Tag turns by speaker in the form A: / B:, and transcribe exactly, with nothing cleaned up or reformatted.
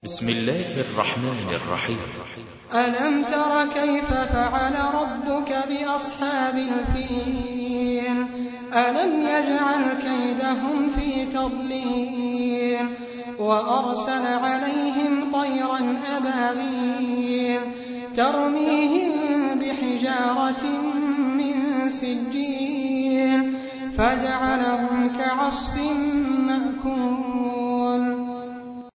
A: بسم الله الرحمن الرحيم.
B: ألم تر كيف فعل ربك بأصحاب الفيل ألم يجعل كيدهم في تضليل وأرسل عليهم طيرا أبابيل ترميهم بحجارة من سجيل فجعلهم كعصف مأكول.